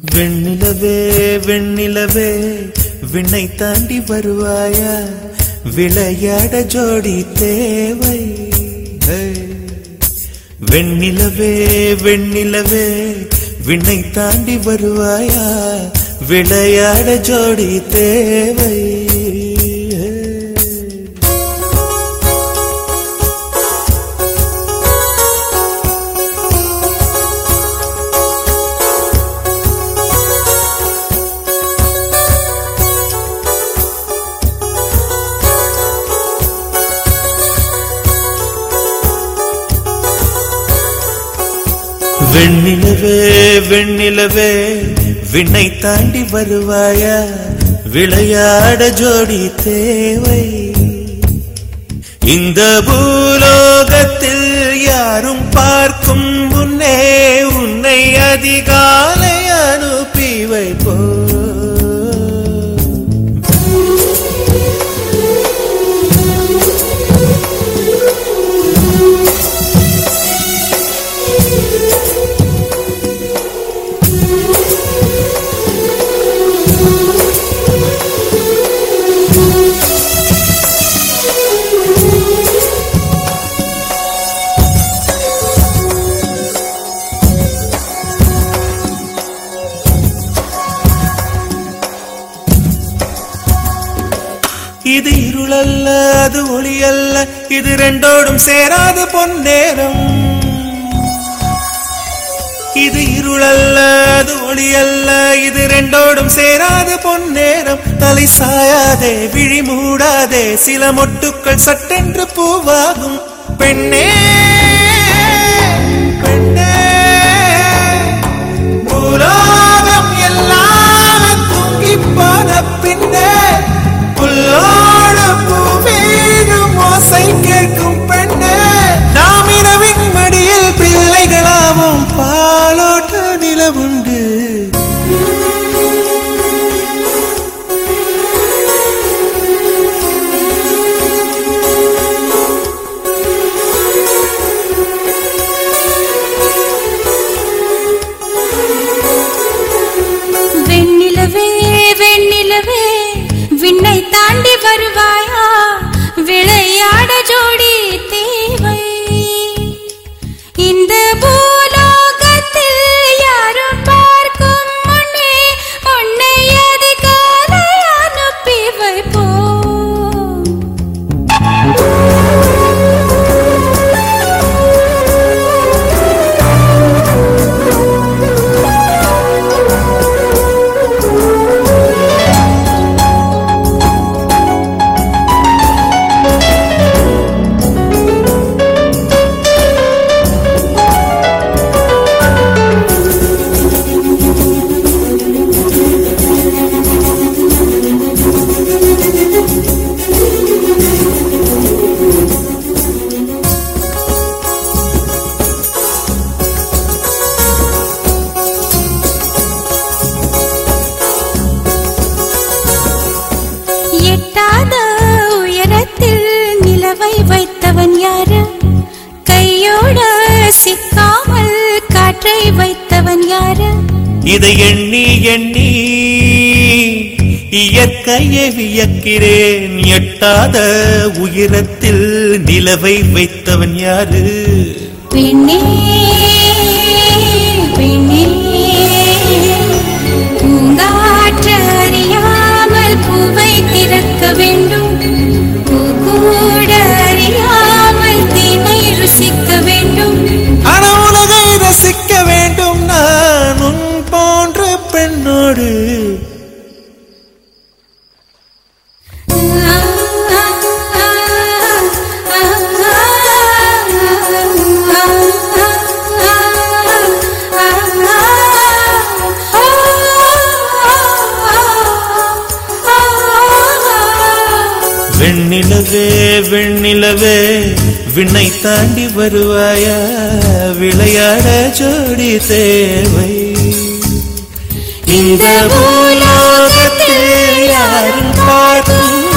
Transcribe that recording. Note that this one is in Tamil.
வெண்ணிலவே வெண்ணிலவே விண்ணை தாண்டி வருவாயா, விளையாட ஜோடி தேவை. வெண்ணிலவே வெண்ணிலவே விண்ணை தாண்டி வருவாயா, விளையாட ஜோடி தேவை. வெண்ணிலவே வெண்ணிலவே விண்ணை தாண்டி வருவாயா, விளையாட ஜோடி தேவை. இந்த பூலோகத்தில் யாரும் பார்க்கும் முன்னே உன்னை அதிகாலை அனுப்பி வைப்போ. இது இருளல்ல அது ஒளி அல்ல, இது ரெண்டோடும் சேராது பொன்னேரம். இது இருளல்ல அது ஒளி அல்ல, இது ரெண்டோடும் சேராது பொன்னேரம். தலை சாயாதே விழி மூடாதே, சில மொட்டுக்கள் சட்டென்று பூவாகும். பெண்ணே பெண்ணே பூலோகம் எல்லாம் தூங்கி போன பின்னே புல்லோடு பூவீடும் ஓசை கேட்கும் பெண்ணே. நாம் இரவின் மடியில் பிள்ளைகளாவும் பாலோட்ட நிலவுண்டு. வெண்ணிலவே வெண்ணிலவே விண்ணை தாண்டி வருவாயா, விளையாட ஜோடி தேவை. இந்த பூலோகத்தில் யாரும் பார்க்கும் முன்னே உன்னை அதிகாலை அனுப்பி வைப்போ. எட்டாத உயரத்தில் நிலவை வைத்தவன் யாரு, கையோட சிக்காமல் காற்றை வைத்தவன் யாரு. இதை எண்ணி எண்ணி இயற்கையை வியக்கிறேன், எட்டாத உயரத்தில் நிலவை வைத்தவன் யாரு. பெண்ணே பெண்ணே பூங்காற்று அறியாமல் பூவை திறக்க வேண்டும், பூக்கூட அறியாமல் தீமை ருசிக்க வேண்டும். ஆனா உலகை ரசிக்க வேண்டும் நான் உன் போன்ற பெண்ணோடு. வெண்ணிலவே வெண்ணிலவே விண்ணை தாண்டி வருவாயா, விளையாட ஜோடி தேவை. இந்த பூலோகத்தில் யாரும் பார்க்கும்